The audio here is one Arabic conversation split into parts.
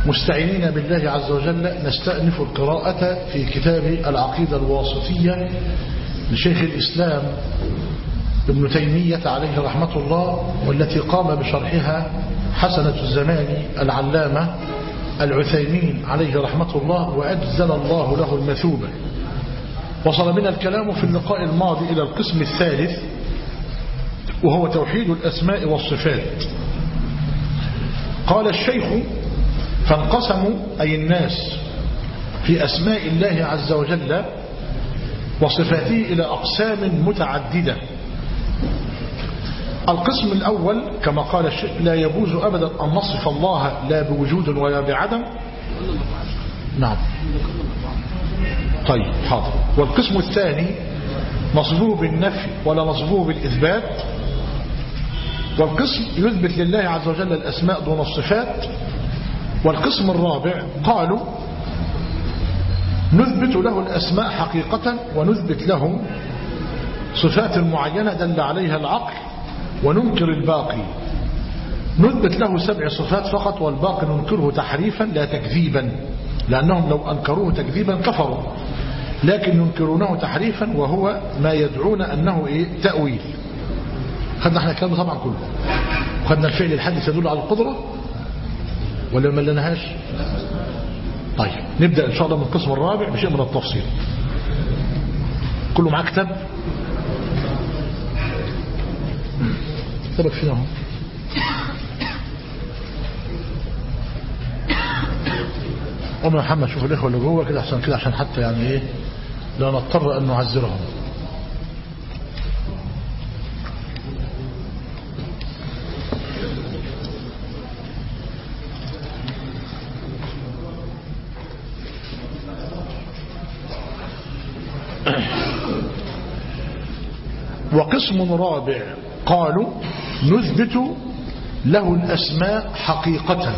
مستعينين بالله عز وجل نستأنف القراءة في كتاب العقيدة الواسطية لشيخ الإسلام ابن تيمية عليه رحمة الله، والتي قام بشرحها حسنة الزمان العلامة العثيمين عليه رحمة الله، وأجزل الله له المثوبة. وصل بنا الكلام في اللقاء الماضي إلى القسم الثالث، وهو توحيد الأسماء والصفات. قال الشيخ: فانقسموا أي الناس في أسماء الله عز وجل وصفاته إلى أقسام متعددة. القسم الأول كما قال الشيخ: لا يجوز أبدا أن نصف الله لا بوجود ولا بعدم. نعم، طيب حاضر. والقسم الثاني نصبه بالنفي ولا نصبه بالإثبات. والقسم يثبت لله عز وجل الأسماء دون الصفات. والقسم الرابع قالوا نثبت له الأسماء حقيقة ونثبت له صفات معينة دل عليها العقل وننكر الباقي. نثبت له 7 صفات فقط، والباقي ننكره تحريفا لا تكذيبا، لأنهم لو أنكروه تكذيبا كفروا، لكن ينكرونه تحريفا وهو ما يدعون أنه تأويل. خدنا احنا الكلام طبعا كله. خدنا الفعل الحادث يدل على القدرة ولا ما لناهاش؟ طيب نبدأ إن شاء الله من القسم الرابع بشيء من التفصيل. كله معاه كتاب؟ كتابك فينا اهو. قوم يا محمد شوف الإخوة اللي جوه كده أحسن كده، عشان حتى يعني لا نضطر أن نعذرهم. وقسم رابع قالوا نثبت له الأسماء حقيقة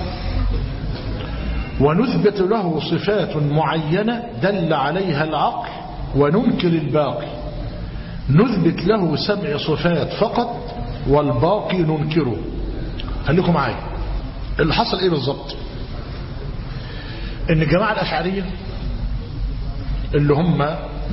ونثبت له صفات معينة دل عليها العقل وننكر الباقي. نثبت له 7 صفات فقط والباقي ننكره. خليكم معايا. اللي حصل ايه بالظبط؟ ان الجماعة الأشعرية اللي هم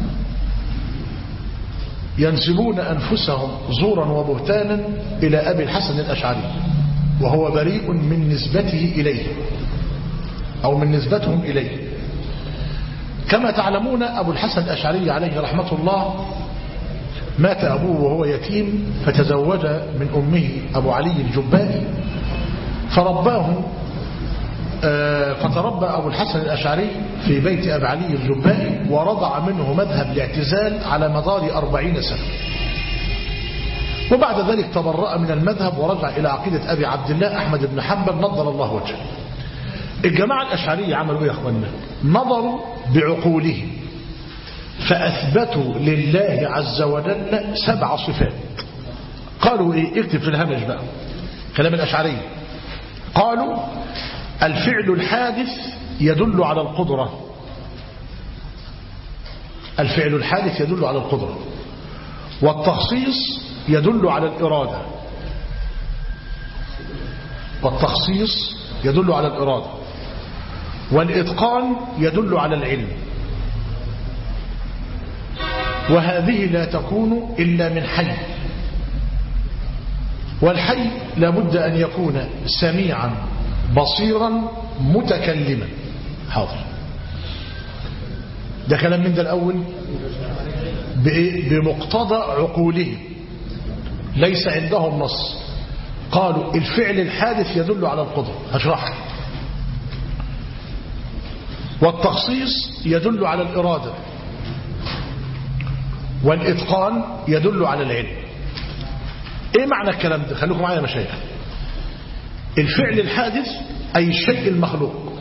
ينسبون أنفسهم زورا وبهتانا إلى أبي الحسن الأشعري، وهو بريء من نسبته إليه أو من نسبتهم إليه. كما تعلمون أبو الحسن الأشعري عليه رحمة الله مات أبوه وهو يتيم، فتزوج من أمه أبو علي الجبائي فتربى أبو الحسن الأشعري في بيت أبي علي الجبائي، ورضع منه مذهب الاعتزال على مدار 40 سنة. وبعد ذلك تبرأ من المذهب ورجع إلى عقيدة أبي عبد الله أحمد بن حنبل نضر الله وجهه. الجماعة الأشعرية عملوا إيه يا أخوانا؟ نظروا بعقولهم فأثبتوا لله عز وجل 7 صفات. قالوا إيه؟ اكتب في الهامش بقى كلام الأشعرية. قالوا الفعل الحادث يدل على القدرة. الفعل الحادث يدل على القدرة. والتخصيص يدل على الإرادة. والتخصيص يدل على الإرادة. والإتقان يدل على العلم. وهذه لا تكون إلا من حي، والحي لابد أن يكون سميعا بصيرا متكلما. حاضر. ده كلام من ده الأول بمقتضى عقولهم، ليس عندهم نص. قالوا الفعل الحادث يدل على القدرة، هشرحها. والتخصيص يدل على الإرادة. والإتقان يدل على العلم. ايه معنى الكلام ده؟ خليكم معايا يا مشايخ. الفعل الحادث أي الشيء المخلوق،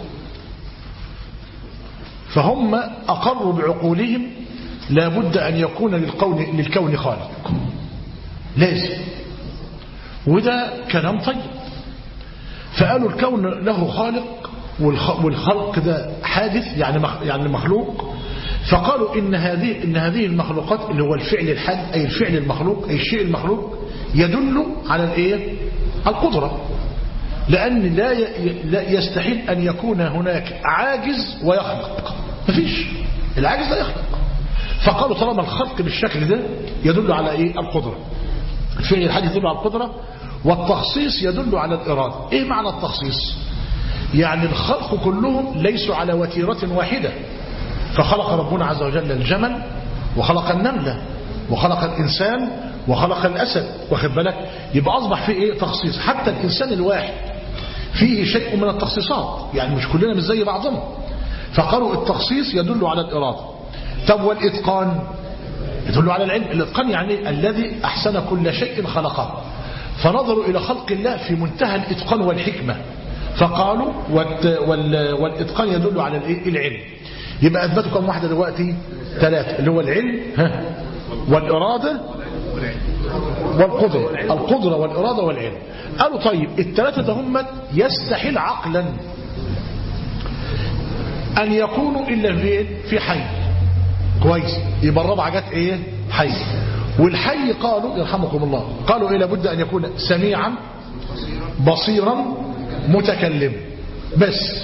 فهم أقروا بعقولهم لابد أن يكون للكون خالق، لازم. وده كلام طيب. فقالوا الكون له خالق، والخلق ده حادث يعني مخلوق. فقالوا إن هذه المخلوقات اللي هو الفعل الحادث أي الفعل المخلوق أي الشيء المخلوق يدل على القدرة. لأن لا يستحيل أن يكون هناك عاجز ويخلق، مفيش، العاجز لا يخلق. فقالوا طالما الخلق بالشكل ده يدل على إيه؟ القدرة. الفعل الحادث يدل على القدرة، والتخصيص يدل على الإرادة. إيه معنى التخصيص؟ يعني الخلق كلهم ليسوا على وتيرة واحدة، فخلق ربنا عز وجل الجمل وخلق النملة وخلق الإنسان وخلق الأسد، واخد بالك؟ يبقى أصبح فيه إيه؟ تخصيص. حتى الإنسان الواحد فيه شيء من التخصيصات، يعني مش كلنا مش زي بعضنا. فقالوا التخصيص يدل على الإرادة. طب والإتقان يدل على العلم. الإتقان يعني الذي أحسن كل شيء خلقه، فنظروا إلى خلق الله في منتهى الإتقان والحكمة، فقالوا والإتقان يدل على العلم. يبقى أثبتوا كم واحدة دلوقتي؟ 3، اللي هو العلم والإرادة والقدرة. القدرة والإرادة والعلم. قالوا طيب ال3 ده هم يستحيل عقلا أن يكونوا إلا في حي. كويس، يبقى الرابعة جت إيه؟ حي. والحي قالوا يرحمكم الله، قالوا إيه؟ لابد أن يكون سميعا بصيرا متكلم. بس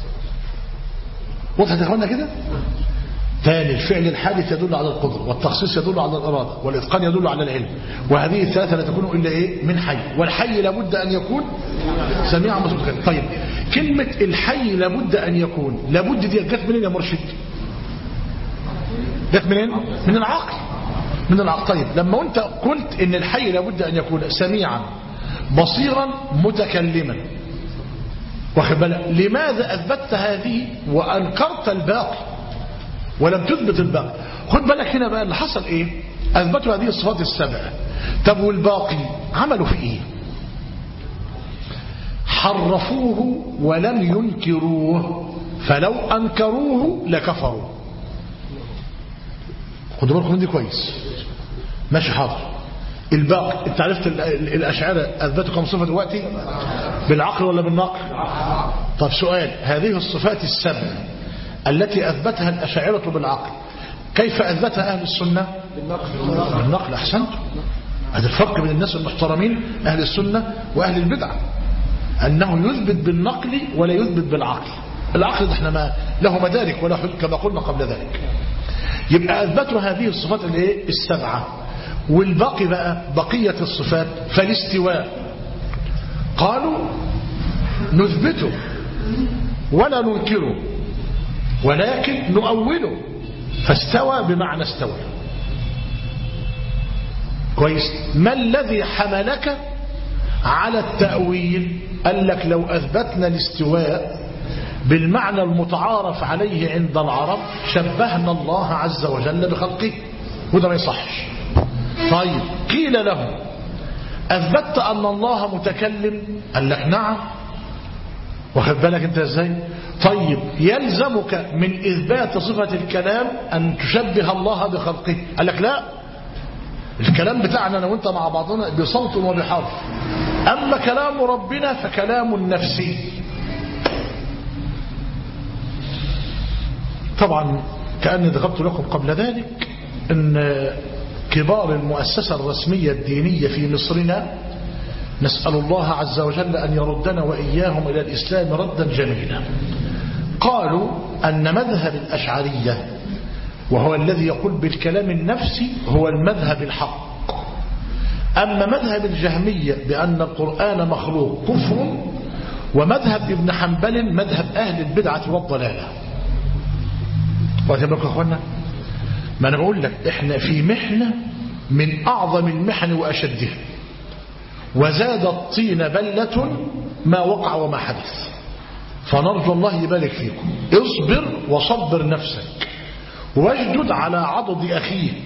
وضحت يا اخوانا كده؟ ثاني، الفعل الحادث يدل على القدرة، والتخصيص يدل على الإرادة، والإتقان يدل على العلم. وهذه الثلاثة لا تكون إلا إيه؟ من حي. والحي لابد أن يكون سميعا متكلم. طيب كلمة الحي لابد أن يكون، لابد دي جت منين يا مرشد؟ جت منين؟ من العقل. من العقل. طيب لما أنت قلت إن الحي لابد أن يكون سميعا بصيرا متكلما، واخد بالك؟ لماذا أثبتت هذه وأنكرت الباقي ولم تثبت الباقي؟ خد بالك هنا بقى اللي حصل إيه؟ أثبتوا هذه الصفات السبعة. طب والباقي عملوا في إيه؟ حرفوه ولم ينكروه، فلو أنكروه لكفروا. خدوا بالكم دي كويس. ماشي حاضر. الباقي انت عرفت الأشاعرة أثبتوا كم صفة دلوقتي؟ بالعقل ولا بالنقل؟ طب سؤال، هذه الصفات السبع التي أثبتها الأشاعرة بالعقل كيف أثبتها أهل السنة؟ بالنقل. أحسنت. هذا الفرق بين الناس المحترمين أهل السنة وأهل البدعة، أنه يثبت بالنقل ولا يثبت بالعقل. العقل احنا ما له مدارك ولا حدود كما قلنا قبل ذلك. يبقى أثبتوا هذه الصفات السبعة. والباقي بقى بقية الصفات، فالاستواء قالوا نثبته ولا ننكره ولكن نؤوله، فاستوى بمعنى استوى. كويس. ما الذي حملك على التأويل؟ قال لك لو أثبتنا الاستواء بالمعنى المتعارف عليه عند العرب شبهنا الله عز وجل بخلقه، وده ما يصحش. طيب قيل له أثبتت أن الله متكلم؟ قال لك نعم. واخد بالك انت ازاي؟ طيب يلزمك من إثبات صفة الكلام أن تشبه الله بخلقه؟ قال لك لا، الكلام بتاعنا أنا وانت مع بعضنا بصوت وبحرف، أما كلام ربنا فكلام نفسي. طبعا كأني ذكرت لكم قبل ذلك أن كبار المؤسسة الرسمية الدينية في مصرنا نسأل الله عز وجل أن يردنا وإياهم إلى الإسلام ردا جميلا، قالوا أن مذهب الأشعرية وهو الذي يقول بالكلام النفسي هو المذهب الحق، أما مذهب الجهمية بأن القرآن مخلوق كفر، ومذهب ابن حنبل مذهب أهل البدعة والضلالة. وأتبقى أخوانا، ما أنا بقول لك إحنا في محنة من أعظم المحن وأشدها، وزاد الطين بلة ما وقع وما حدث، فنرجو الله يبارك فيكم. اصبر وصبر نفسك واجدد على عضد أخيك،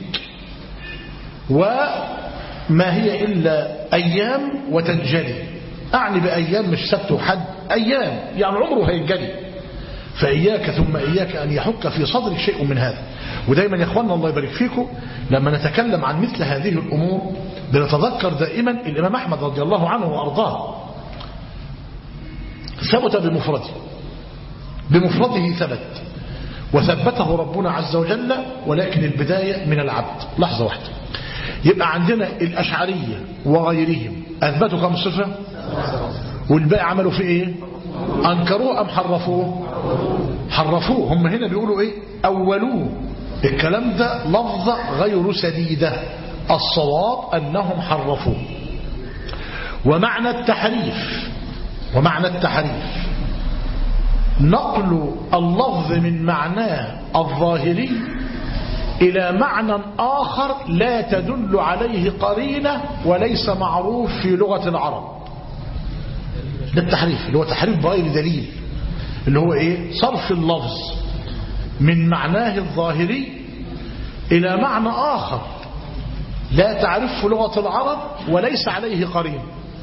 وما هي إلا أيام وتنجلي. أعني بأيام مش سبت وحد، أيام يعني عمره هينجلي. فإياك ثم إياك أن يحك في صدرك شيء من هذا. ودايما يا أخوانا الله يبارك فيكم لما نتكلم عن مثل هذه الأمور بنتذكر دائما الإمام أحمد رضي الله عنه وأرضاه، ثبت بمفرده ثبت وثبته ربنا عز وجل، ولكن البداية من العبد. لحظة واحدة. يبقى عندنا الأشعرية وغيرهم أثبتوا كم صفة؟ والباقي عملوا فيه ايه؟ انكروه ام حرفوه؟ حرفوه. هم هنا بيقولوا ايه؟ اولوه. الكلام ده لفظة غير سديدة، الصواب انهم حرفوه. ومعنى التحريف نقل اللفظ من معناه الظاهري إلى معنى آخر لا تدل عليه قرينة وليس معروف في لغة العرب. ده التحريف، اللي هو تحريف بغير دليل، اللي هو إيه؟ صرف اللفظ من معناه الظاهري إلى معنى آخر لا تعرفه لغة العرب وليس عليه قرينة.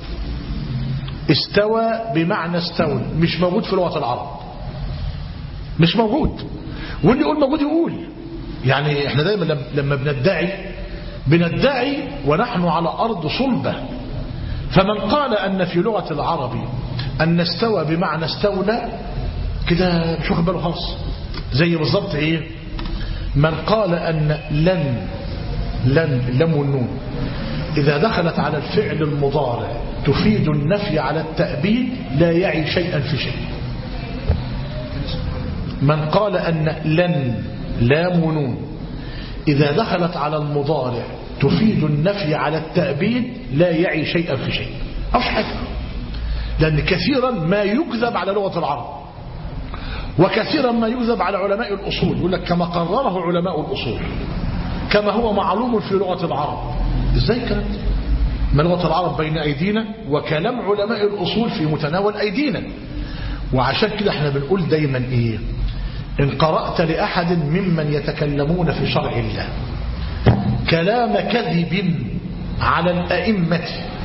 استوى بمعنى استولى مش موجود في لغة العرب، مش موجود. واللي يقول موجود يقول. يعني احنا دايما لما بندعي ونحن على أرض صلبة. فمن قال أن في لغة العرب أن استوى بمعنى استولى كده مش واخد باله خالص. زي بالظبط ايه؟ من قال أن لن اللام والنون إذا دخلت على الفعل المضارع تفيد النفي على التأبيد لا يعي شيئا في شيء. من قال أن لن لام ونون إذا دخلت على المضارع تفيد النفي على التأبيد لا يعي شيئا في شيء. أوش حاجة. لأن كثيرا ما يكذب على لغة العرب وكثيرا ما يكذب على علماء الأصول. يقول لك كما قرره علماء الأصول كما هو معلوم في لغة العرب. إزاي الكلام ده؟ ما لغة العرب بين أيدينا وكلام علماء الأصول في متناول أيدينا. وعشان كده احنا بنقول دايما ايه؟ إن قرأت لأحد ممن يتكلمون في شرع الله كلام كذب على الأئمة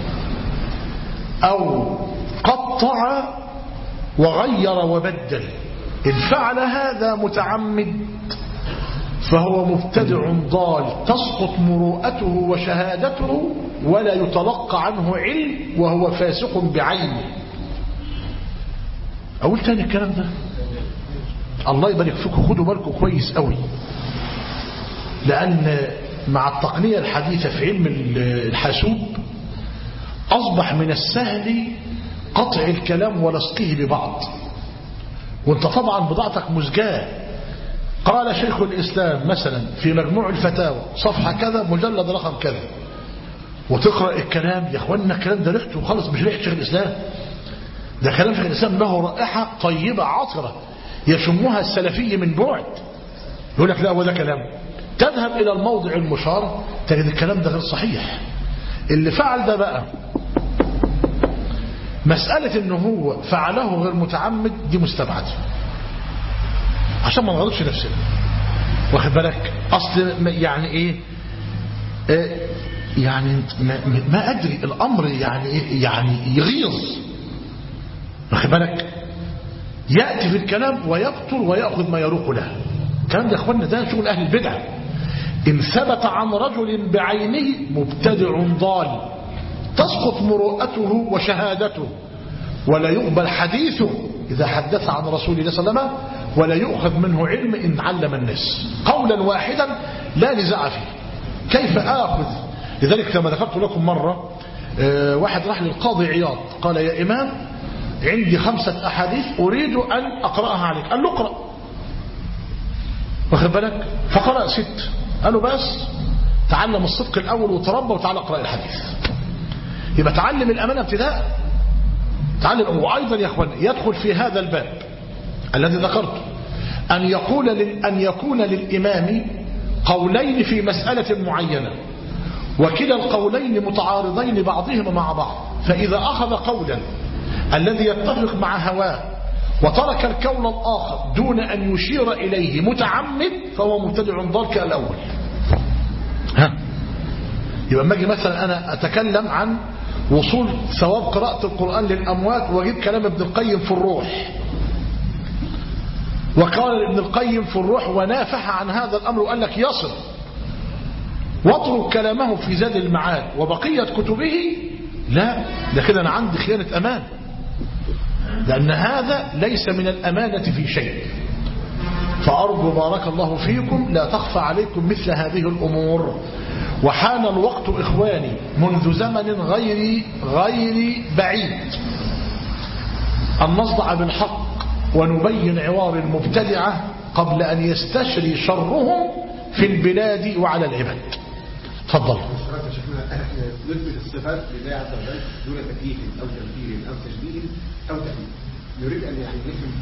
أو قطع وغير وبدل، إن فعل هذا متعمد فهو مبتدع ضال تسقط مروءته وشهادته ولا يتلقى عنه علم وهو فاسق بعينه. أقول تاني الكلام ده، الله يبارك فيكم خدوا بالكم كويس قوي، لأن مع التقنية الحديثة في علم الحاسوب أصبح من السهل قطع الكلام ولصقه ببعض. وانت طبعا بضاعتك مزجاة. قال شيخ الإسلام مثلا في مجموع الفتاوى صفحة كذا مجلد رقم كذا، وتقرأ الكلام يا اخوانا الكلام ده ريحته خالص مش ريحة شيخ الإسلام، ده كلام شيخ الإسلام له رائحة طيبة عطرة يشمها السلفي من بعد. يقول لك لا هو ده كلام. تذهب إلى الموضع المشار تجد الكلام ده غير صحيح. اللي فعل ده بقى مسألة انه هو فعله غير متعمد دي مستبعد عشان ما نغلطش نفسنا، واخد بالك؟ اصل يعني ايه يعني ما ادري الامر يعني إيه؟ يعني يغيظ، واخد بالك؟ يأتي في الكلام ويبطل ويأخذ ما يروق له. الكلام ده يا اخوانا ده شغل اهل البدع. ان ثبت عن رجل بعينه مبتدع ضال تسقط مروءته وشهادته ولا يقبل حديثه إذا حدث عن رسول الله صلى الله عليه وسلم ولا يؤخذ منه علم إن علم الناس قولا واحدا لا نزاع فيه. كيف آخذ؟ لذلك كما ذكرت لكم مرة واحد راح للقاضي عياض قال يا إمام عندي 5 أحاديث أريد أن أقرأها عليك. قال له اقرأ، واخد بالك؟ فقرأ 6. قال له بس تعلم الصدق الأول وتربى وتعالى اقرأ الحديث. يبقى تعلم الأمانة ابتداء، تعلم. وأيضا يا أخوان يدخل في هذا الباب الذي ذكرته أن يكون للإمام قولين في مسألة معينة وكلا القولين متعارضين بعضهما مع بعض، فإذا أخذ قولا الذي يتفق مع هواه وترك القول الآخر دون أن يشير إليه متعمد فهو مبتدع ضال كالأول. يبقى ما اجي مثلا أنا أتكلم عن وصول ثواب قراءة القرآن للأموات وأجيب كلام ابن القيم في الروح، وقال ابن القيم في الروح ونافح عن هذا الأمر وقال لك يصل، واترك كلامه في زاد المعاد وبقية كتبه، لا ده كده أنا عندي خيانة أمان، لأن هذا ليس من الأمانة في شيء. فأرجو بارك الله فيكم لا تخفى عليكم مثل هذه الأمور. وحان الوقت إخواني منذ زمن غير بعيد أن نصدع بالحق ونبين عوار المبتدعة قبل أن يستشري شرهم في البلاد وعلى العباد. تفضل. نثبت الصفات لله عز وجل دون تكييف أو تمثيل أو تشبيه أو تأويل. نريد أن نفهم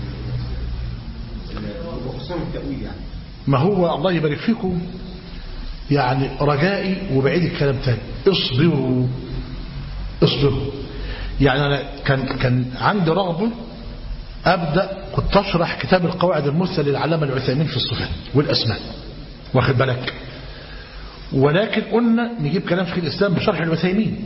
وخصوصا التأويل ما هو الله يبارك فيكم يعني رجائي وبعيد الكلام تاني اصبروا يعني أنا كان عندي رغبة أبدأ كنت أشرح كتاب القواعد المرسل للعلامة العثيمين في الصفات والأسماء واخد بالك، ولكن قلنا نجيب كلام شيخ الإسلام بشرح العثيمين،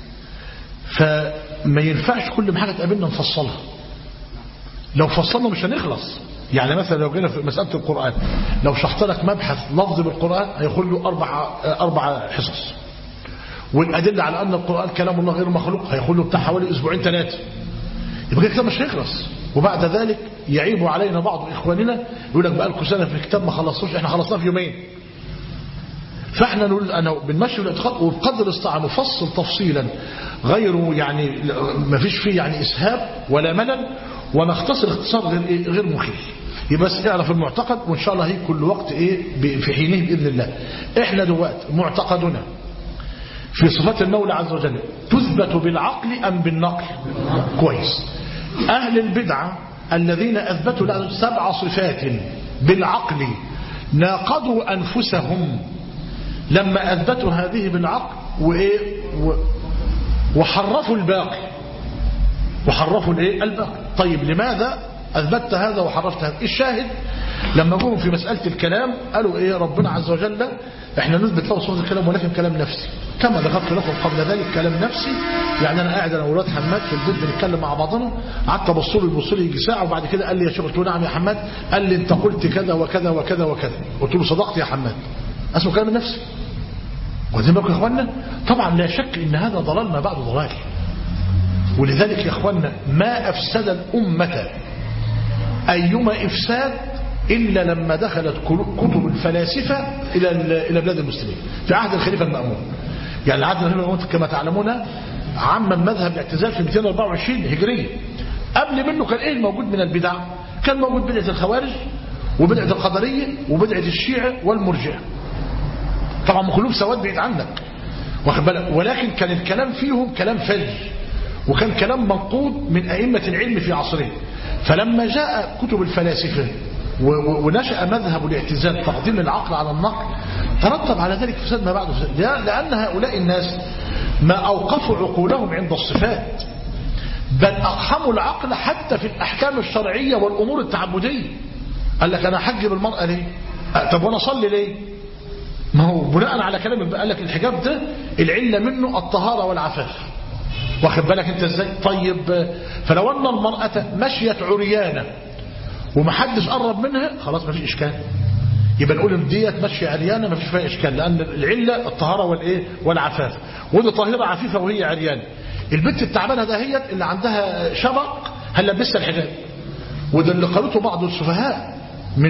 فما ينفعش كل ما حاجة تقابلنا نفصلها، لو فصلنا مش هنخلص. يعني مثلا لو جينا في مسألة القرآن لو شرحت لك مبحث لفظ بالقرآن هياخد له أربع حصص، والأدلة على أن القرآن كلام الله غير مخلوق هياخد له بتاع حوالي أسبوعين 3، يبقى الكتاب مش هيخلص. وبعد ذلك يعيب علينا بعض إخواننا يقول لك بقى لكم سنة في الكتاب ما خلصوش، احنا خلصناه في يومين. فاحنا نقول أنا بنمشي الاعتقاد وبقدر الاستطاعة نفصل تفصيلا غير يعني ما فيش فيه يعني إسهاب ولا ملل، ونختصر اختصار غير مخيف. يبقى بس اعرف المعتقد وإن شاء الله هي كل وقت في حينه بإذن الله. احنا دلوقتي معتقدنا في صفات المولى عز وجل تثبت بالعقل أم بالنقل؟ كويس. أهل البدعة الذين أثبتوا له 7 صفات بالعقل ناقضوا أنفسهم لما أثبتوا هذه بالعقل وحرفوا الباقي الباقي. طيب لماذا أثبتت هذا وحرفت هذا؟ الشاهد لما جم في مسألة الكلام قالوا ربنا عز وجل احنا نثبت له صفة الكلام ولكن كلام نفسي، كما ذكرت لكم قبل ذلك كلام نفسي. يعني انا قاعد انا واولاد حماد في البيت بنتكلم مع بعضنا، قعدت ابص له يجي ساعه وبعد كده قال لي يا شيخ، قلت له نعم يا حماد، قال لي انت قلت كذا وكذا وكذا وكذا، قلت له صدقت يا حماد. اسمه كلام نفسي. واخدين بالكم يا اخوانا؟ طبعا لا شك ان هذا ضلال ما بعد ضلال. ولذلك يا اخوانا ما افسد الامه ايما افساد إلا لما دخلت كتب الفلاسفة إلى بلاد المسلمين في عهد الخليفة المأمون. يعني عهد الخليفة المأمون كما تعلمون عمم مذهب الاعتزال في 224 هجرية. قبل منه كان الموجود من البدع؟ كان موجود بدعة الخوارج وبدعة القدرية وبدعة الشيعة والمرجئة. طبعا كلهم سواد بعيد عنك واخد بالك، ولكن كان الكلام فيهم كلام فج وكان كلام منقود من أئمة العلم في عصره. فلما جاء كتب الفلاسفة ونشأ مذهب الاعتزال تقديم العقل على النقل ترتب على ذلك فساد ما بعده فساد، لأن هؤلاء الناس ما أوقفوا عقولهم عند الصفات، بل أقحموا العقل حتى في الأحكام الشرعية والأمور التعبدية. قال لك أنا حجب المرأة ليه؟ طب وأنا أصلي ليه؟ ما هو بناء على كلام قال لك الحجاب ده العلة منه الطهارة والعفاف، واخد بالك انت ازاي؟ طيب فلو أن المرأة مشيت عريانة ومحدش قرب منها خلاص ما فيش إشكال، يبقى نقول ديت ماشيه عريانه ما فيش فيها إشكال، لأن العلة الطهارة والعفاف، ودي طاهرة عفيفة وهي عريانة. البنت التعبانة دهيت اللي عندها شبق هنلبسها الحجاب، وده اللي قالته بعض السفهاء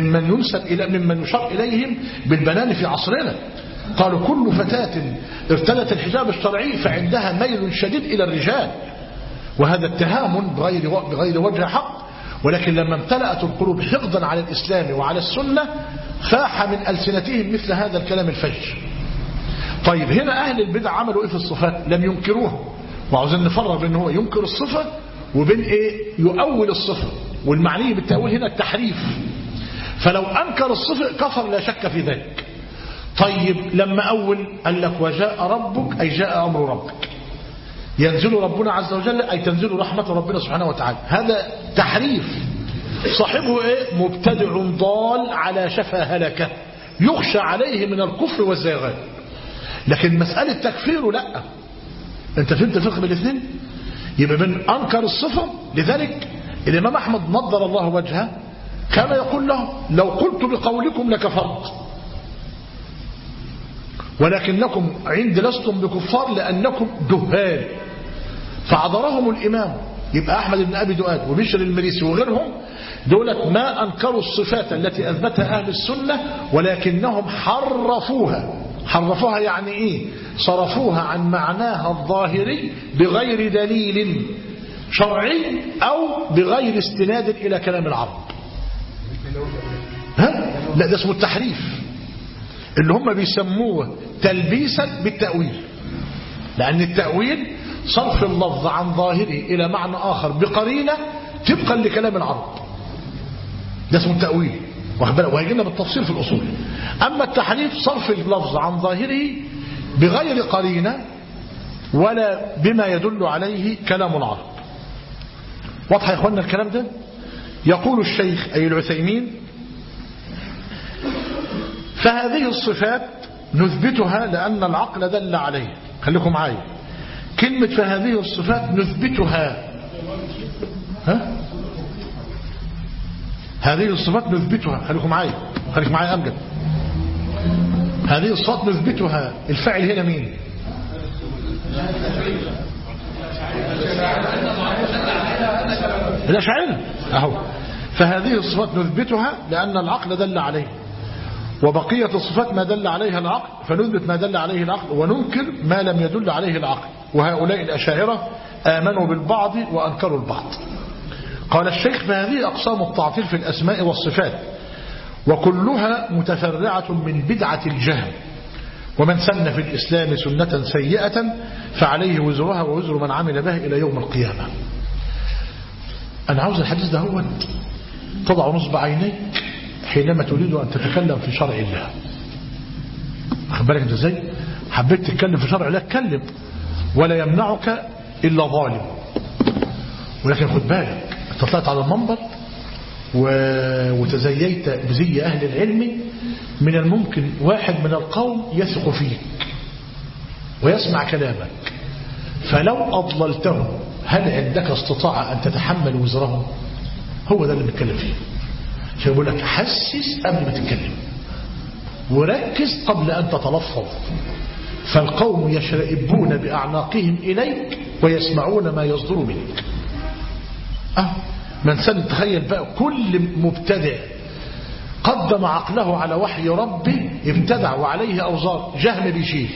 ممن يشار إليهم بالبنان في عصرنا. قالوا كل فتاة ارتدت الحجاب الشرعي فعندها ميل شديد إلى الرجال، وهذا اتهام بغير وجه حق. ولكن لما امتلأت القلوب حقدا على الإسلام وعلى السنة فاح من ألسنتهم مثل هذا الكلام الفج. طيب هنا أهل البدع عملوا إيه في الصفات؟ لم ينكروها، وعاوزين نفرق بين هو ينكر الصفة وبين يؤول الصفة، والمعني بالتأويل هنا التحريف. فلو أنكر الصفة كفر لا شك في ذلك. طيب لما أول قال لك وجاء ربك أي جاء أمر ربك، ينزل ربنا عز وجل أي تنزل رحمة ربنا سبحانه وتعالى، هذا تحريف صاحبه مبتدع ضال على شفا هلكة يخشى عليه من الكفر والزيغان. لكن مسألة تكفيره لا، انت فهمت الفرق بين الاثنين؟ يبقى من أنكر الصفة. لذلك الإمام أحمد نضر الله وجهه كان يقول له لو قلت بقولكم لكفرت، ولكنكم عند لستم بكفار لأنكم جهال. فعذرهم الإمام يبقى أحمد بن أبي دؤاد وبشر المريسي وغيرهم دولة ما أنكروا الصفات التي أثبتها أهل السنة، ولكنهم حرفوها يعني صرفوها عن معناها الظاهري بغير دليل. شرعي أو بغير استناد إلى كلام العرب. ها؟ لا، ده اسمه التحريف اللي هم بيسموه تلبيسا بالتأويل، لأن التأويل صرف اللفظ عن ظاهره إلى معنى آخر بقرينة طبقا لكلام العرب، ده اسمه التأويل، وهيجينا بالتفصيل في الأصول. أما التحريف صرف اللفظ عن ظاهره بغير قرينة ولا بما يدل عليه كلام العرب. واضح يا إخواننا الكلام ده؟ يقول الشيخ أي العثيمين: فهذه الصفات نثبتها لأن العقل دل عليه. خليكم معايا، كلمة فهذه الصفات نثبتها، ها؟ هذه الصفات نثبتها، خليكم معايا أمجد. هذه الصفات نثبتها، الفاعل هنا مين؟ الأشاعرة أهو. فهذه الصفات نثبتها لأن العقل دل عليه، وبقية الصفات ما دل عليها العقل، فنثبت ما دل عليه العقل وننكر ما لم يدل عليه العقل. وهؤلاء الأشاعرة آمنوا بالبعض وأنكروا البعض. قال الشيخ: فهذه أقسام التعطيل في الأسماء والصفات، وكلها متفرعة من بدعة الجهل. ومن سن في الإسلام سنة سيئة فعليه وزرها ووزر من عمل بها إلى يوم القيامة. أنا عاوز الحديث ده هو تضع نصب عينيك حينما تريد أن تتكلم في شرع الله. أخذ بالك أنت إزاي؟ حبيت تتكلم في شرع الله اتكلم، ولا يمنعك إلا ظالم. ولكن خد بالك، أنت طلعت على المنبر وتزييت بزي أهل العلم، من الممكن واحد من القوم يثق فيك ويسمع كلامك، فلو أضللته هل عندك استطاعة أن تتحمل وزره؟ هو ده اللي بنتكلم فيه. عشان يقول لك حسس قبل ما تتكلم وركز قبل أن تتلفظ. فالقوم يشرئبون بأعناقهم إليك ويسمعون ما يصدر منك. من سن، تخيل بقى كل مبتدع قدم عقله على وحي ربه ابتدع وعليه أوزار. جهم بيشيل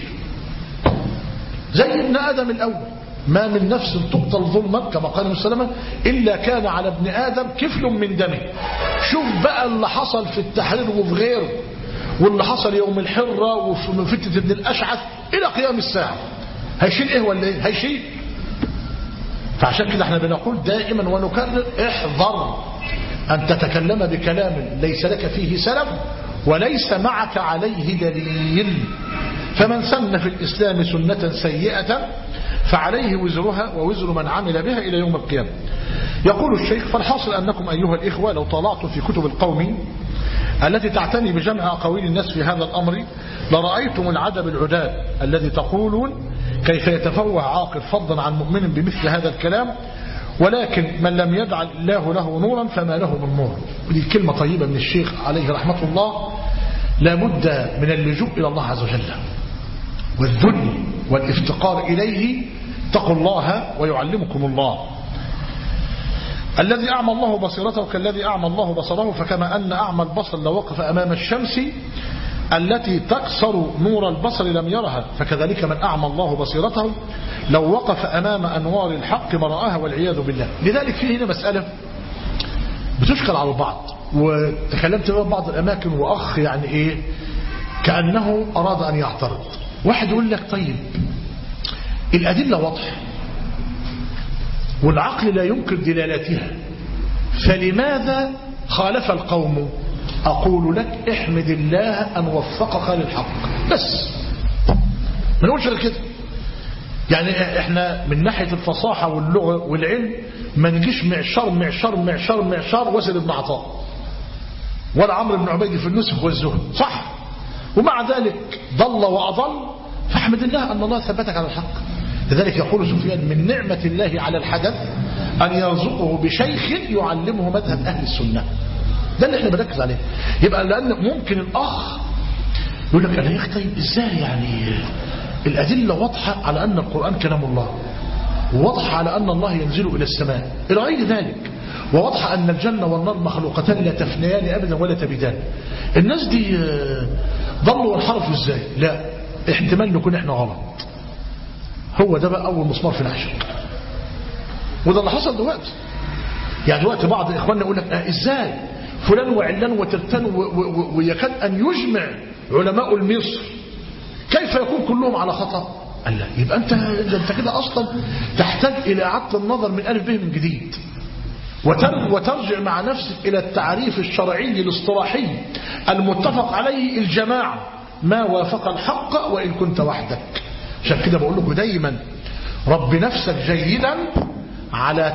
زي ابن آدم الأول: ما من نفس تقتل ظلما كما قال ابن سلمة إلا كان على ابن آدم كفل من دمه. شوف بقى اللي حصل في التحرير وفي غيره، واللي حصل يوم الحرة وفي فتنة ابن الأشعث إلى قيام الساعة. هيشيل إيه ولا إيه؟ هيشيل. فعشان كده احنا بنقول دائما ونكرر: احذر أن تتكلم بكلام ليس لك فيه سلف وليس معك عليه دليل. فمن سن في الإسلام سنة سيئة فعليه وزرها ووزر من عمل بها إلى يوم القيامة. يقول الشيخ: فالحاصل أنكم أيها الإخوة لو طلعتم في كتب القوم التي تعتني بجمع أقاويل الناس في هذا الأمر لرأيتم العدب العداد الذي تقولون كيف يتفوه عاقل فضلا عن مؤمن بمثل هذا الكلام، ولكن من لم يجعل الله له نورا فما له من نور. ودي كلمة طيبة من الشيخ عليه رحمة الله. لا بد من اللجوء إلى الله عز وجل والذل والافتقار إليه. اتقوا الله ويعلمكم الله. الذي أعمى الله بصيرته كالذي أعمى الله بصره، فكما أن أعمى البصر لو وقف أمام الشمس التي تكسر نور البصر لم يرها، فكذلك من أعمى الله بصيرته لو وقف أمام أنوار الحق ما رآها والعياذ بالله. لذلك فيه هنا مسألة بتشكل على البعض، وتكلمت بها بعض الأماكن، وأخ يعني إيه كأنه أراد أن يعترض. واحد يقول لك: طيب الأدلة واضحة والعقل لا ينكر دلالتها، فلماذا خالف القوم؟ أقول لك: احمد الله أن وفقك للحق بس، ما نقولش غير كده. يعني احنا من ناحية الفصاحة واللغة والعلم ما نجيش معشار واسل بن عطاء ولا عمرو بن عبيد في النسك والزهد، صح؟ ومع ذلك ضل وأضل، فاحمد الله أن الله ثبتك على الحق. لذلك يقول سفيان: من نعمة الله على الحدث أن يرزقه بشيخ يعلمه مذهب أهل السنة. ده اللي احنا بنركز عليه. يبقى لأن ممكن الأخ يقول لك: أنا يا أخي طيب إزاي يعني الأدلة واضحة على أن القرآن كلام الله، وواضحة على أن الله ينزل إلى السماء إلى غير ذلك، وواضحة أن الجنة والنار مخلوقتان لا تفنيان أبدا ولا تبيدان. الناس دي ضلوا وانحرفوا إزاي؟ لا، احتمال نكون احنا غلط. هو ده بقى أول مسمار في العشق. وده اللي حصل دلوقتي. يعني دلوقتي بعض إخواننا يقول لك إزاي فلان وعلان وترتان ويكاد أن يجمع علماء المصر كيف يكون كلهم على خطأ؟ قال لا، يبقى أنت كده أصلا تحتاج إلى إعادة النظر من ألف به من جديد، وترجع مع نفسك إلى التعريف الشرعي الاصطلاحي المتفق عليه الجماعة، ما وافق الحق وإن كنت وحدك. عشان كده بقول لكم دايما رب نفسك جيدا على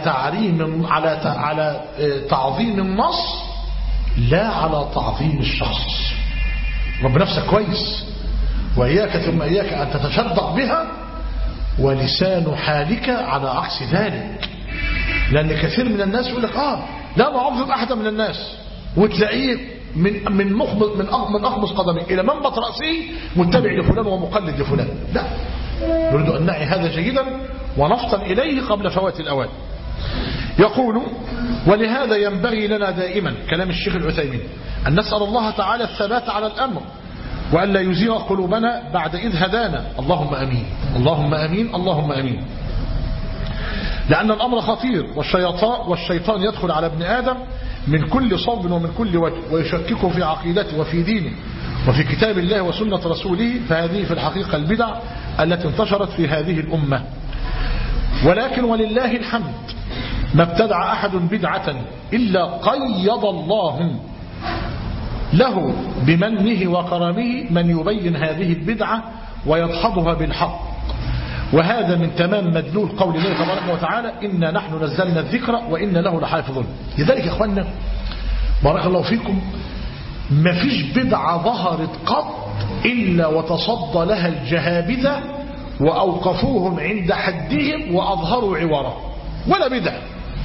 تعظيم النص لا على تعظيم الشخص. رب نفسك كويس، وإياك ثم إياك أن تتشدق بها، ولسان حالك على عكس ذلك. لأن كثير من الناس يقول لك لا معظم أحد من الناس، وتلاقيه من أخمص قدمه إلى منبط رأسه متبع لفلان ومقلد لفلان. لا، نريد أن نعي هذا جيدا ونفطن إليه قبل فوات الأوان. يقول: ولهذا ينبغي لنا دائما، كلام الشيخ العثيمين، أن نسأل الله تعالى الثبات على الأمر، وأن لا يزيغ قلوبنا بعد إذ هدانا. اللهم أمين، اللهم أمين، اللهم أمين. لأن الأمر خطير، والشيطان يدخل على ابن آدم من كل صوب ومن كل وجه، ويشككه في عقيدته وفي دينه وفي كتاب الله وسنة رسوله. فهذه في الحقيقة البدع التي انتشرت في هذه الأمة. ولكن ولله الحمد ما ابتدع أحد بدعة إلا قيض الله له بمنه وكرمه من يبين هذه البدعة ويدحضها بالحق. وهذا من تمام مدلول قول الله تبارك وتعالى: إنا نحن نزلنا الذكر وإنا له لحافظون. لذلك يا إخواننا بارك الله فيكم، ما فيش بدعة ظهرت قط إلا وتصدى لها الجهابذة وأوقفوهم عند حدهم وأظهروا عواره. ولا بدعة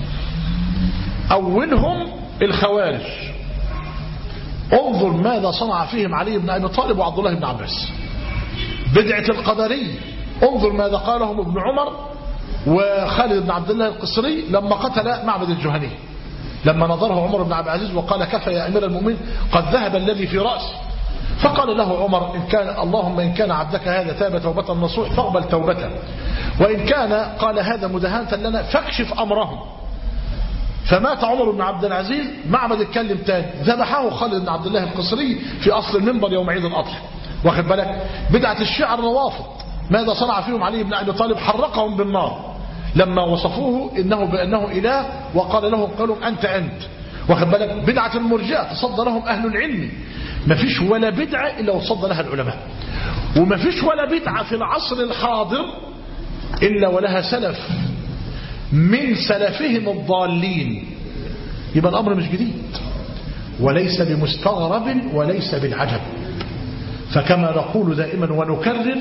أولهم الخوارج، انظر ماذا صنع فيهم علي بن أبي طالب وعبد الله بن عباس. بدعة القدرية، انظر ماذا قالهم ابن عمر وخالد بن عبد الله القصري لما قتل معبد الجهني، لما نظره عمر بن عبد العزيز وقال: كفى يا أمير المؤمنين، قد ذهب الذي في رأسي. فقال له عمر: اللهم إن كان عبدك هذا تاب توبة نصوح فاقبل توبته، وإن كان قال هذا مدهانة لنا فاكشف أمره. فمات عمر بن عبد العزيز، معبد اتكلم تاني، ذبحه خالد بن عبد الله القصري في أصل المنبر يوم عيد الأضحى. واخد بالك؟ بدعة الشيعة الروافض، ماذا صنع فيهم علي بن أبي طالب؟ حرقهم بالنار لما وصفوه بأنه إله، وقال لهم قالوا أنت. واخد بالك؟ بدعة المرجئة تصدى لهم أهل العلم. ما فيش ولا بدعة إلا وتصدى لها العلماء، وما فيش ولا بدعة في العصر الحاضر إلا ولها سلف من سلفهم الضالين. يبقى الأمر مش جديد وليس بمستغرب وليس بالعجب. فكما نقول دائما ونكرر: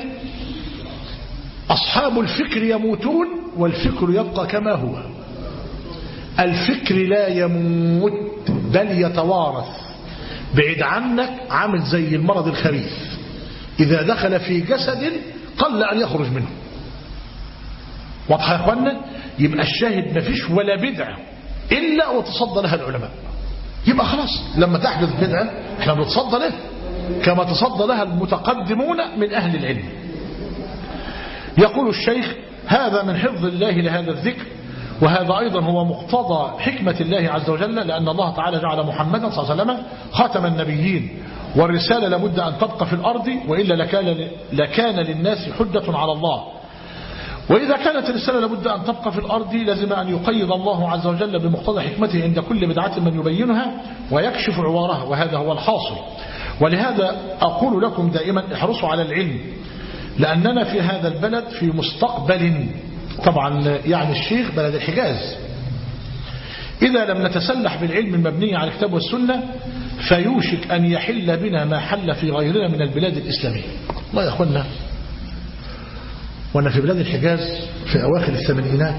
أصحاب الفكر يموتون والفكر يبقى كما هو. الفكر لا يموت بل يتوارث. بعيد عنك عامل زي المرض الخبيث، إذا دخل في جسد قل أن يخرج منه. واضح يا أخوانا؟ يبقى الشاهد ما فيش ولا بدعة إلا وتصدى لها العلماء. يبقى خلاص لما تحدث بدعة احنا بنتصدى لها كما تصدى لها المتقدمون من أهل العلم. يقول الشيخ: هذا من حفظ الله لهذا الذكر، وهذا أيضا هو مقتضى حكمة الله عز وجل، لأن الله تعالى جعل محمدا صلى الله عليه وسلم خاتم النبيين، والرسالة لابد أن تبقى في الأرض، وإلا لكان للناس حجة على الله. وإذا كانت الرسالة لابد أن تبقى في الأرض لازم أن يقيد الله عز وجل بمقتضى حكمته عند كل بدعة من يبينها ويكشف عوارها، وهذا هو الحاصل. ولهذا أقول لكم دائما: احرصوا على العلم، لأننا في هذا البلد في مستقبل، طبعا يعني الشيخ بلد الحجاز، إذا لم نتسلح بالعلم المبني على الكتاب والسنة فيوشك أن يحل بنا ما حل في غيرنا من البلاد الإسلامية. الله يا أخوانا، وأنا في بلاد الحجاز في أواخر الثمانينات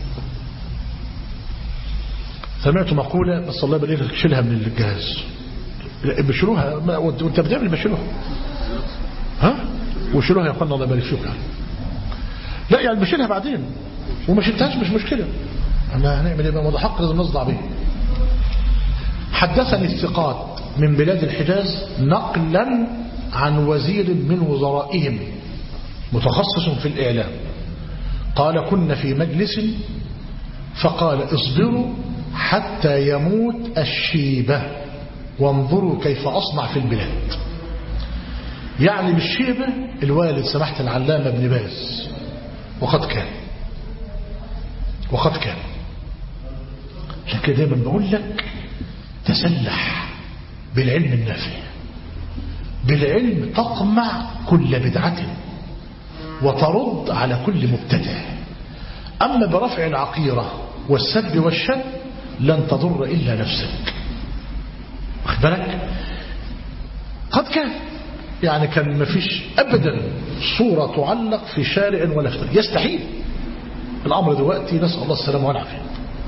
سمعت مقولة، بس الله يبارك لك، شيلها من الجهاز، بشروها وانت بتعمل بشروها، ها وشيلوها يا اخوانا الله يبارك فيك. لا يعني بشيلها بعدين، وما شلتهاش مش مشكله، احنا هنعمل ايه بقى؟ موضوع حق لازم نصدع به. حدثني الثقات من بلاد الحجاز نقلا عن وزير من وزرائهم متخصص في الإعلام، قال: كنا في مجلس فقال اصبروا حتى يموت الشيبة وانظروا كيف أصنع في البلاد. يعني بالشيبة الوالد سمحت العلامة ابن باز، وقد كان عشان كده دايما بقول لك تسلح بالعلم النافع، بالعلم تقمع كل بدعة وترد على كل مبتدع. أما برفع العقيرة والسب والشد لن تضر إلا نفسك. واخد بالك؟ قد كان ما فيش أبدا صورة تعلق في شارع ولا في يستحيل الأمر دلوقتي، نسأل الله السلامة والعافية.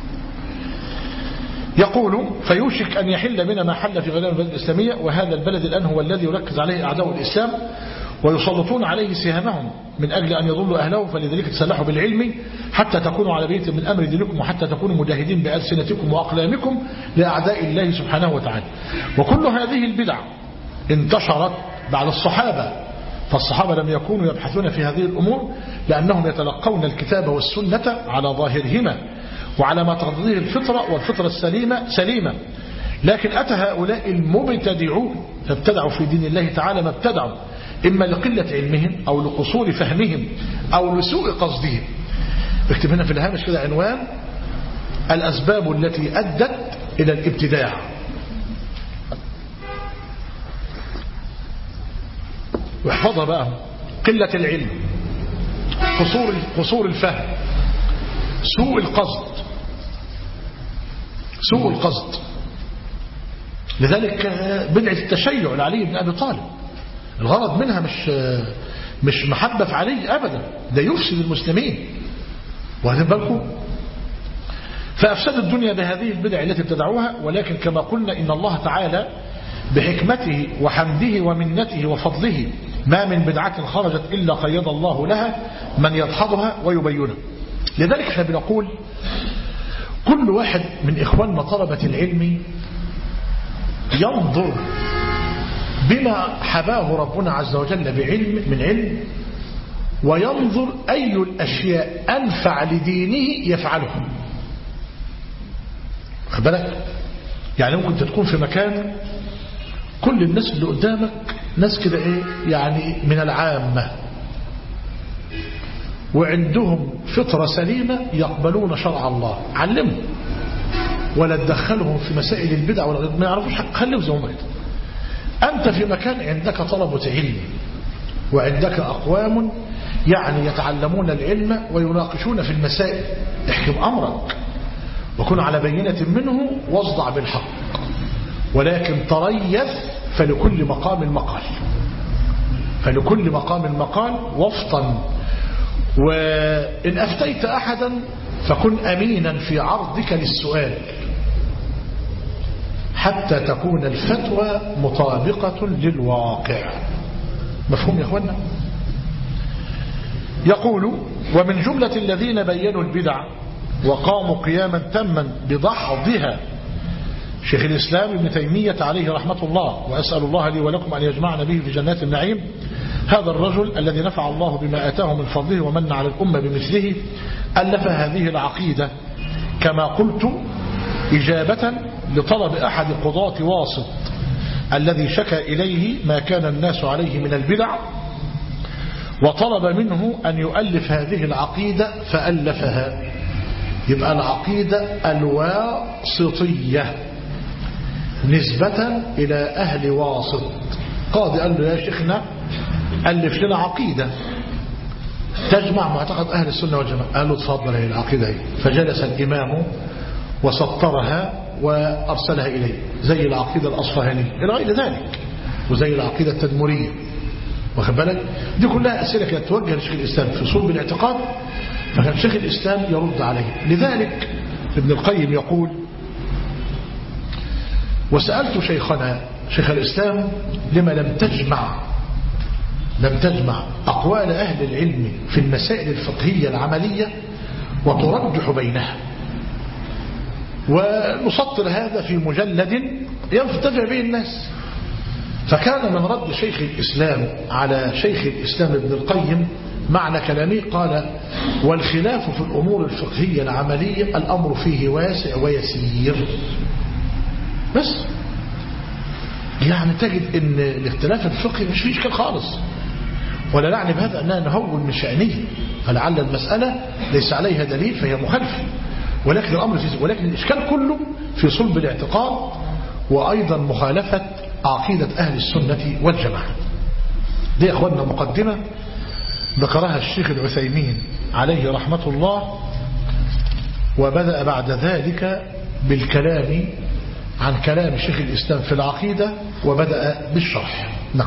يقول فيوشك أن يحل بنا ما حل في غير البلد الإسلامية، وهذا البلد الآن هو الذي يركز عليه أعداء الإسلام ويسلطون عليه سهامهم من أجل أن يضلوا أهله، فلذلك تسلحوا بالعلم حتى تكونوا على بيت من أمر دينكم، وحتى تكونوا مجاهدين بألسنتكم وأقلامكم لأعداء الله سبحانه وتعالى. وكل هذه البدع انتشرت بعد الصحابة، فالصحابة لم يكونوا يبحثون في هذه الأمور لأنهم يتلقون الكتاب والسنة على ظاهرهما وعلى ما تقتضيه الفطرة، والفطرة السليمة سليمة. لكن أتى هؤلاء المبتدعون فابتدعوا في دين الله تعالى ما ابتدعوا، إما لقلة علمهم أو لقصور فهمهم أو لسوء قصدهم. اكتب هنا في الهامش كده عنوان الأسباب التي أدت إلى الابتداع. واحفظها بقى: قلة العلم، قصور الفهم، سوء القصد. لذلك بدعة التشيع لعلي بن أبي طالب الغرض منها مش محبة في علي أبدا، ده يفسد المسلمين. وهذا بالكم فأفسد الدنيا بهذه البدع التي ابتدعوها. ولكن كما قلنا إن الله تعالى بحكمته وحمده ومنته وفضله ما من بدعة خرجت إلا قيض الله لها من يدحضها ويبينها. لذلك احنا بنقول كل واحد من إخواننا طلبة العلم ينظر بما حباه ربنا عز وجل من علم، وينظر أي الأشياء أنفع لدينه يفعلها. خد بالك؟ يعني ممكن تكون في مكان كل الناس اللي قدامك ناس كده يعني من العامة، وعندهم فطرة سليمة يقبلون شرع الله، علمهم ولا تدخلهم في مسائل البدع ولا ما يعرفوش حق، خليهم زي ما كده. أنت في مكان عندك طلبة علم وعندك أقوام يعني يتعلمون العلم ويناقشون في المسائل، احكم أمرك وكن على بينة منه واصدع بالحق، ولكن تريث فلكل مقام مقال وافطن. وإن أفتيت أحدا فكن أمينا في عرضك للسؤال حتى تكون الفتوى مطابقة للواقع. مفهوم يا أخوانا؟ يقول ومن جملة الذين بينوا البدع وقاموا قياما تاما بدحضها شيخ الإسلام ابن تيمية عليه رحمة الله، وأسأل الله لي ولكم أن يجمعنا به في جنات النعيم. هذا الرجل الذي نفع الله بما آتاه من فضله ومن على الأمة بمثله ألف هذه العقيدة كما قلت إجابة لطلب أحد قضاة واسط الذي شكى إليه ما كان الناس عليه من البدع، وطلب منه أن يؤلف هذه العقيدة فألفها. يبقى العقيدة الواسطية نسبة إلى أهل واسط. قاضي قال له يا شيخنا ألف لنا عقيدة تجمع معتقد أهل السنة والجماعة. قال له تفضل هي العقيدة هي. فجلس الإمام وسطرها وأرسلها إليه زي العقيدة الأصفهانية إلى غير ذلك، وزي العقيدة التدمرية. واخد بالك؟ دي كلها أسئلة كانت توجه لشيخ الإسلام في صلب الاعتقاد، فكان شيخ الإسلام يرد عليه. لذلك ابن القيم يقول وسألت شيخنا شيخ الإسلام لما لم تجمع أقوال أهل العلم في المسائل الفقهية العملية وترجح بينها، ونسطر هذا في مجلد ينفتجع به الناس. فكان من رد شيخ الإسلام على شيخ الإسلام ابن القيم معنى كلامه قال والخلاف في الأمور الفقهية العملية الأمر فيه واسع ويسير. بس يعني تجد ان الاختلاف الفقهي مش فيه اشكال خالص، ولا نعني بهذا اننا نهون من شأنه، فلعل المسألة ليس عليها دليل فهي مخالفة، ولكن الامر فيه، ولكن الاشكال كله في صلب الاعتقاد وايضا مخالفة عقيدة اهل السنة والجماعة. دي يا اخواننا مقدمة ذكرها الشيخ العثيمين عليه رحمة الله، وبدأ بعد ذلك بالكلام عن كلام شيخ الإسلام في العقيدة وبدأ بالشرح. نعم.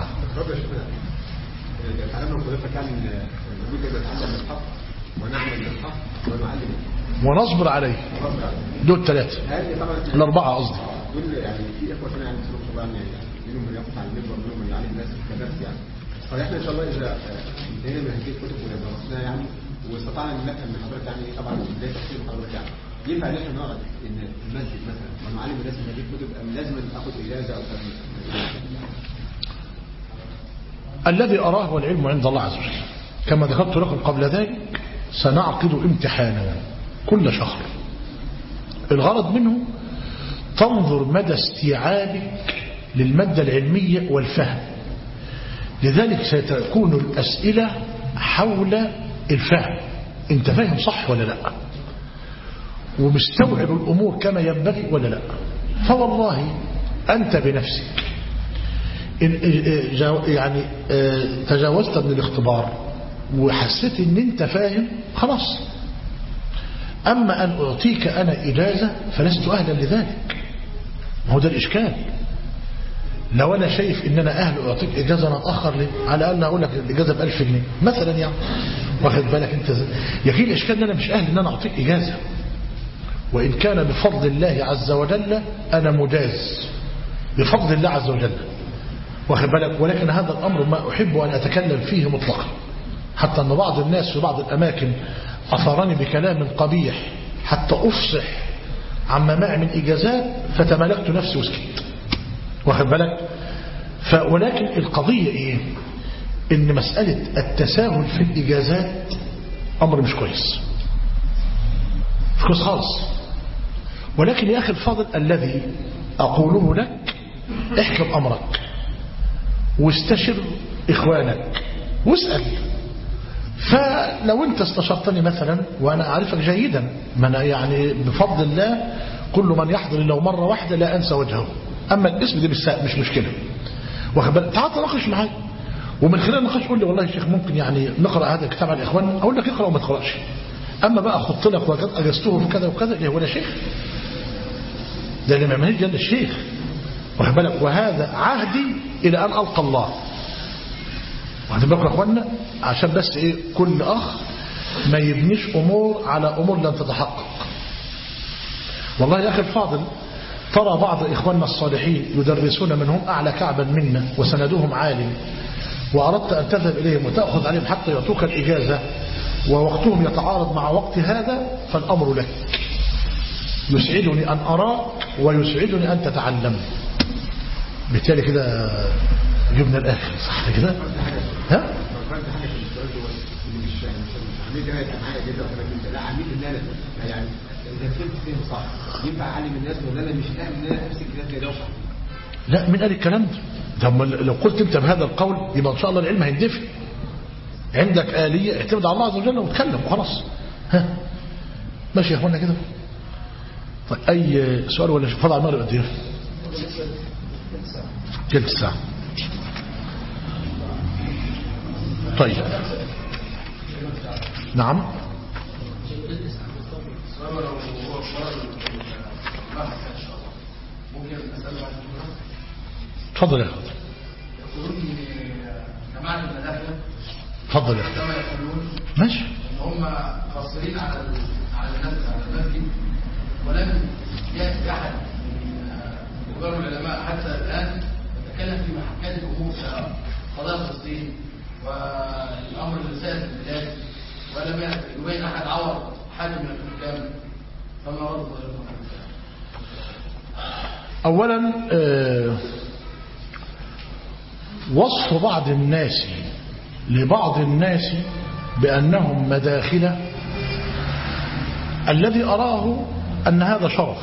تعلمنا حضرتك يعني نقول كده نتعلم الحق ونعمل بالحق ونعلم ونصبر عليه. دول ثلاثة الأربعة قصدي. دول يعني في إخوة ثانية يعني سلوك طبعا منهم من يقف على المنبر ومنهم من يعلم الناس كدرس يعني. فإحنا إن شاء الله إذا انتهينا من هذه الكتب ودرسناها يعني واستطعنا أن نفهم من حضرتك يعني طبعا بداية تفسير حضرتك يعني ينفع ان احنا نقعد ان المسجد مثلا ونعلم الناس ان هذه الكتب ام لازم ناخد اجازه او الذي أراه والعلم عند الله عز وجل. كما ذكرت لكم قبل ذلك سنعقد امتحانا كل شهر، الغرض منه تنظر مدى استيعابك للمادة العلمية والفهم، لذلك ستكون الأسئلة حول الفهم، انت فاهم صح ولا لا، ومستوعب الأمور كما ينبغي ولا لا. فوالله أنت بنفسك يعني تجاوزت من الاختبار وحسيت ان انت فاهم خلاص. أما أن أعطيك أنا إجازة فلست أهلا لذلك، ما هو ده الإشكال. لو أنا شايف ان أنا أهل أعطيك إجازة أنا أتأخر لي، على الأقل أقول لك الإجازة ب1000 جنيه مثلا يعني، واخد بالك انت. يكفي الإشكال ان أنا مش أهل ان أنا أعطيك إجازة، وإن كان بفضل الله عز وجل أنا مجاز بفضل الله عز وجل، واخد بالك. ولكن هذا الأمر ما أحب أن أتكلم فيه مطلقا، حتى أن بعض الناس في بعض الأماكن أثرني بكلام قبيح حتى أفصح عما معي من إجازات فتملكت نفسي وسكت، واخد بالك. ولكن القضية إيه؟ إن مسألة التساهل في الإجازات أمر مش كويس، مش كويس خالص. ولكن يا أخي الفاضل الذي أقوله لك احكم أمرك واستشر إخوانك واسأل. فلو أنت استشرتني مثلا وأنا أعرفك جيدا، من يعني بفضل الله كل من يحضر لو مرة واحدة لا أنسى وجهه، أما الاسم دي مش مشكلة، تعال تناقش معايا، ومن خلال النقاش قول لي والله يا شيخ ممكن يعني نقرأ هذا الكتاب على الإخوان، أقول لك اقرأ وما تقرأش. أما بقى أخط لك وقد أجزته في كذا وكذا إيه ولا شيخ، ده اللي ما يعملش جل الشيخ، واخد بالك. وهذا عهدي إلى أن ألقى الله، واخد بالك يا أخوانا، عشان بس إيه كل أخ ما يبنيش أمور على أمور لن تتحقق. والله يا أخي الفاضل ترى بعض إخواننا الصالحين يدرسون منهم أعلى كعبا منا وسندهم عالي، وأردت أن تذهب إليهم وتأخذ عليهم حتى يعطوك الإجازة ووقتهم يتعارض مع وقت هذا، فالأمر لك. يسعدني أن أراك ويسعدني أن تتعلم. بالتالي كده جبنا الآخر صح كده؟ ها؟ يعني إذا فهمت فهم صح ينفع أعلم الناس ولا أنا مش فاهم إن أنا أمسك كده كده وصح؟ لا، من قال الكلام ده؟ طب لو قلت أنت بهذا القول يبقى إن شاء الله العلم هيندفع. عندك آلية اعتمد على الله عز وجل وتكلم وخلاص. ها ماشي يا اخوانا كده. طيب أي سؤال ولا فضل على المغرب قد ايه؟ تلت ساعة. طيب نعم. تفضل يا اخي. يقولون جماعة المداخلة تفضل يا اخي. كما يقولون ماشي ان هم قاصرين على المسجد، ولم يأتي احد من كبار العلماء حتى الان يتكلم في محكمة امور قضايا فلسطين والامر اللي سائد في البلاد، ولم يبين احد عوض حاجه من الحكام. فما رد ضريبهم؟ اولا وصف بعض الناس لبعض الناس بأنهم مداخلة، الذي أراه أن هذا شرف،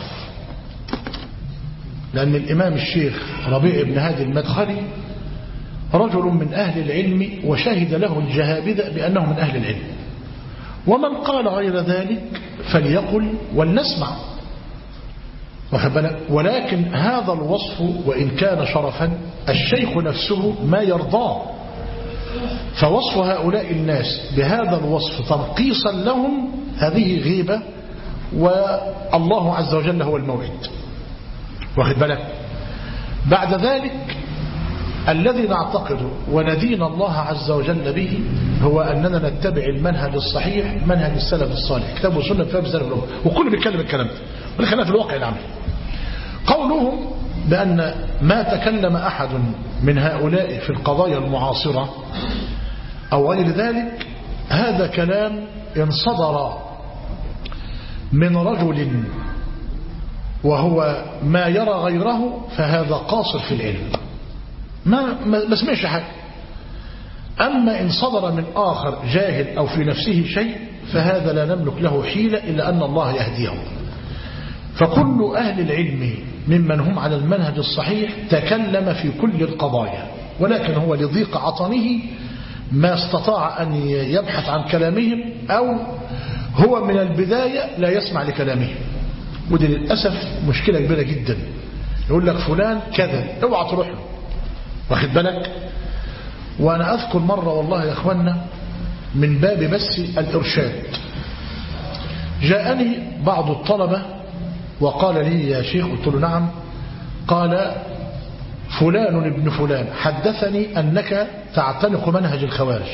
لأن الإمام الشيخ ربيع بن هادي المدخلي رجل من أهل العلم، وشهد له الجهابذة بأنه من أهل العلم، ومن قال غير ذلك فليقل ولنسمع. ولكن هذا الوصف وإن كان شرفا الشيخ نفسه ما يرضاه، فوصف هؤلاء الناس بهذا الوصف تنقيصا لهم هذه غيبة، والله عز وجل هو الموعد. واخد بالك؟ بعد ذلك الذي نعتقد وندين الله عز وجل به هو أننا نتبع المنهج الصحيح، منهج السلف الصالح، كتاب وسنة فهم السلف الأول، وكل بيتكلم الكلام ده، ولكن في الواقع العملي قولهم بأن ما تكلم أحد من هؤلاء في القضايا المعاصرة أو غير ذلك، هذا كلام إن صدر من رجل وهو ما يرى غيره فهذا قاصر في العلم، ما سمعش حاجة. أما إن صدر من آخر جاهل أو في نفسه شيء فهذا لا نملك له حيلة إلا أن الله يهديه. فكل أهل العلم ممن هم على المنهج الصحيح تكلم في كل القضايا، ولكن هو لضيق عطنه ما استطاع أن يبحث عن كلامهم، أو هو من البداية لا يسمع لكلامهم، ودي للأسف مشكلة كبيرة جدا. يقول لك فلان كذا اوعى تروح له، واخد بالك؟ وأنا أذكر مرة والله يا أخوانا من باب بس الإرشاد، جاءني بعض الطلبة وقال لي يا شيخ، قلت له نعم، قال فلان ابن فلان حدثني أنك تعتنق منهج الخوارج.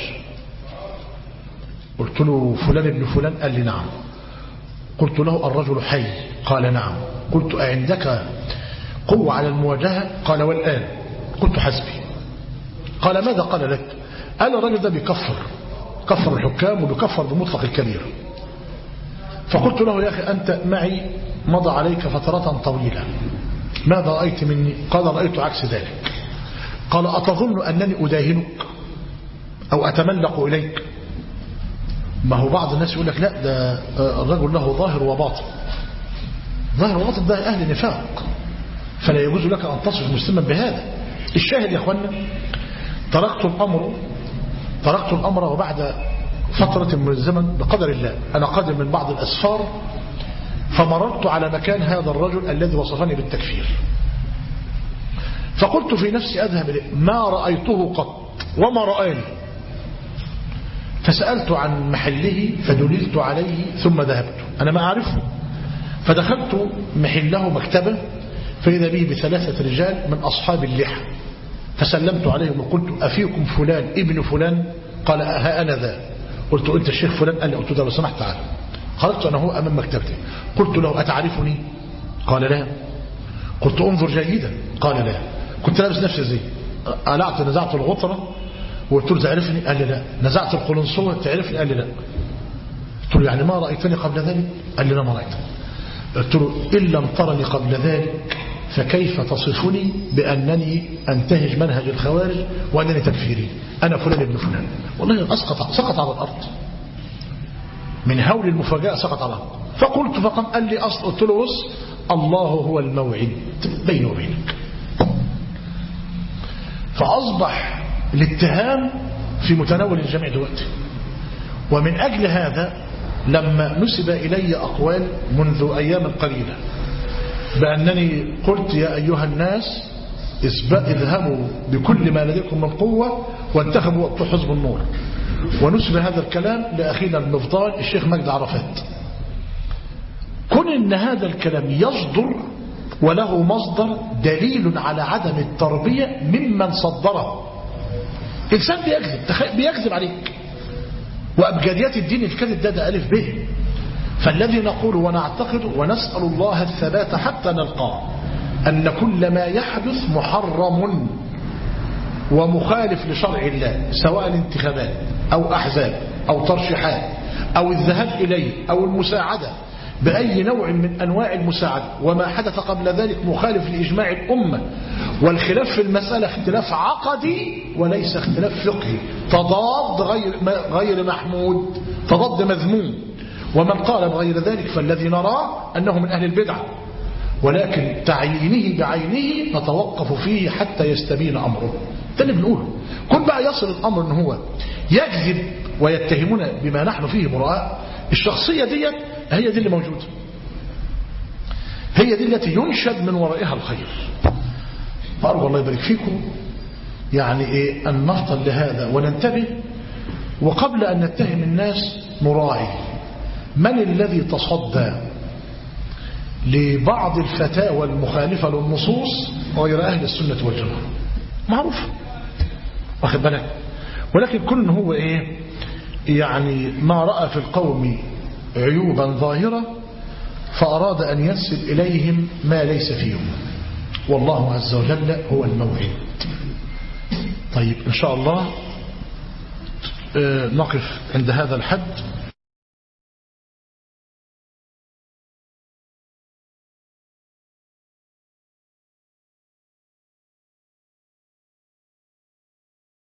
قلت له فلان ابن فلان؟ قال لي نعم. قلت له الرجل حي؟ قال نعم. قلت أعندك قوة على المواجهة؟ قال والآن. قلت حسبي. قال ماذا قال لك؟ قال الرجل ده كفر الحكام وبيكفر بمطلق الكبير. فقلت له يا أخي أنت معي مضى عليك فترة طويلة، ماذا رأيت مني؟ قال رأيت عكس ذلك. قال أتظن أنني أداهنك أو أتملق إليك؟ ما هو بعض الناس يقول لك لا ده الرجل له ظاهر وباطن، ظاهر وباطن ده أهل نفاق، فلا يجوز لك أن تصف مسلما بهذا. الشاهد يا أخوانا تركت الأمر وبعد فترة من الزمن بقدر الله أنا قادم من بعض الأسفار، فمررت على مكان هذا الرجل الذي وصفني بالتكفير، فقلت في نفسي أذهب إليه، ما رأيته قط وما رأيني، فسألت عن محله فدللت عليه ثم ذهبت، أنا ما أعرفه، فدخلت محله مكتبة فإذا به ب3 رجال من أصحاب اللحى، فسلمت عليهم وقلت أفيكم فلان ابن فلان؟ قال ها أنا ذا. قلت أنت الشيخ فلان؟ قال لي. قلت له لو سمحت تعالى. خرجت أنا هو أمام مكتبتي، قلت له أتعرفني؟ قال لا. قلت انظر جيدا، قال لا. كنت لابس نفسي زي نزعت الغطرة وقلت له تعرفني؟ قال لي لا. نزعت القلنسوة تعرفني؟ قال لي لا. قلت له يعني ما رأيتني قبل ذلك؟ قال لي لا ما رأيتني. قلت له إن لم ترني قبل ذلك فكيف تصفني بأنني أنتهج منهج الخوارج وأنني تكفيري؟ أنا فلان ابن فلان. والله سقط على الأرض من هول المفاجأة، سقط على الأرض. فقلت فقام قال لي قلت له بص الله هو الموعد بيني وبينك. فأصبح الاتهام في متناول الجميع دلوقتي، ومن أجل هذا لما نسب إلي أقوال منذ أيام قليلة بأنني قلت يا أيها الناس اذهبوا بكل ما لديكم من قوة وانتخبوا حزب النور، ونسب هذا الكلام لأخينا المفضال الشيخ مجد عرفات، كن إن هذا الكلام يصدر وله مصدر دليل على عدم التربية ممن صدره. إنسان بيكذب عليك، وأبجديات الدين الكذب ده ألف به. فالذي نقول ونعتقد ونسأل الله الثبات حتى نلقاه أن كل ما يحدث محرم ومخالف لشرع الله، سواء انتخابات أو أحزاب أو ترشيحات أو الذهاب إليه أو المساعدة بأي نوع من أنواع المساعدة، وما حدث قبل ذلك مخالف لإجماع الأمة والخلاف في المسألة اختلاف عقدي وليس اختلاف فقهي، تضاد غير محمود، تضاد مذموم. ومن قال بغير ذلك فالذي نراه أنه من أهل البدعة، ولكن تعيينه بعينه نتوقف فيه حتى يستبين أمره. ده اللي بنقوله. كل بقى يصل الأمر أنه هو يكذب ويتهمنا بما نحن فيه براء، الشخصية دي هي دي اللي موجودة، هي دي التي ينشد من ورائها الخير. فأرجو الله يبارك فيكم يعني أن نفطن لهذا وننتبه. وقبل أن نتهم الناس نراعي من الذي تصدى لبعض الفتاوى المخالفة للنصوص غير أهل السنة والجماعة، معروف واخد بالك. ولكن كل هو يعني ما رأى في القوم عيوبا ظاهرة فأراد أن ينسب إليهم ما ليس فيهم، والله عز وجل هو الموعد. طيب إن شاء الله نقف عند هذا الحد.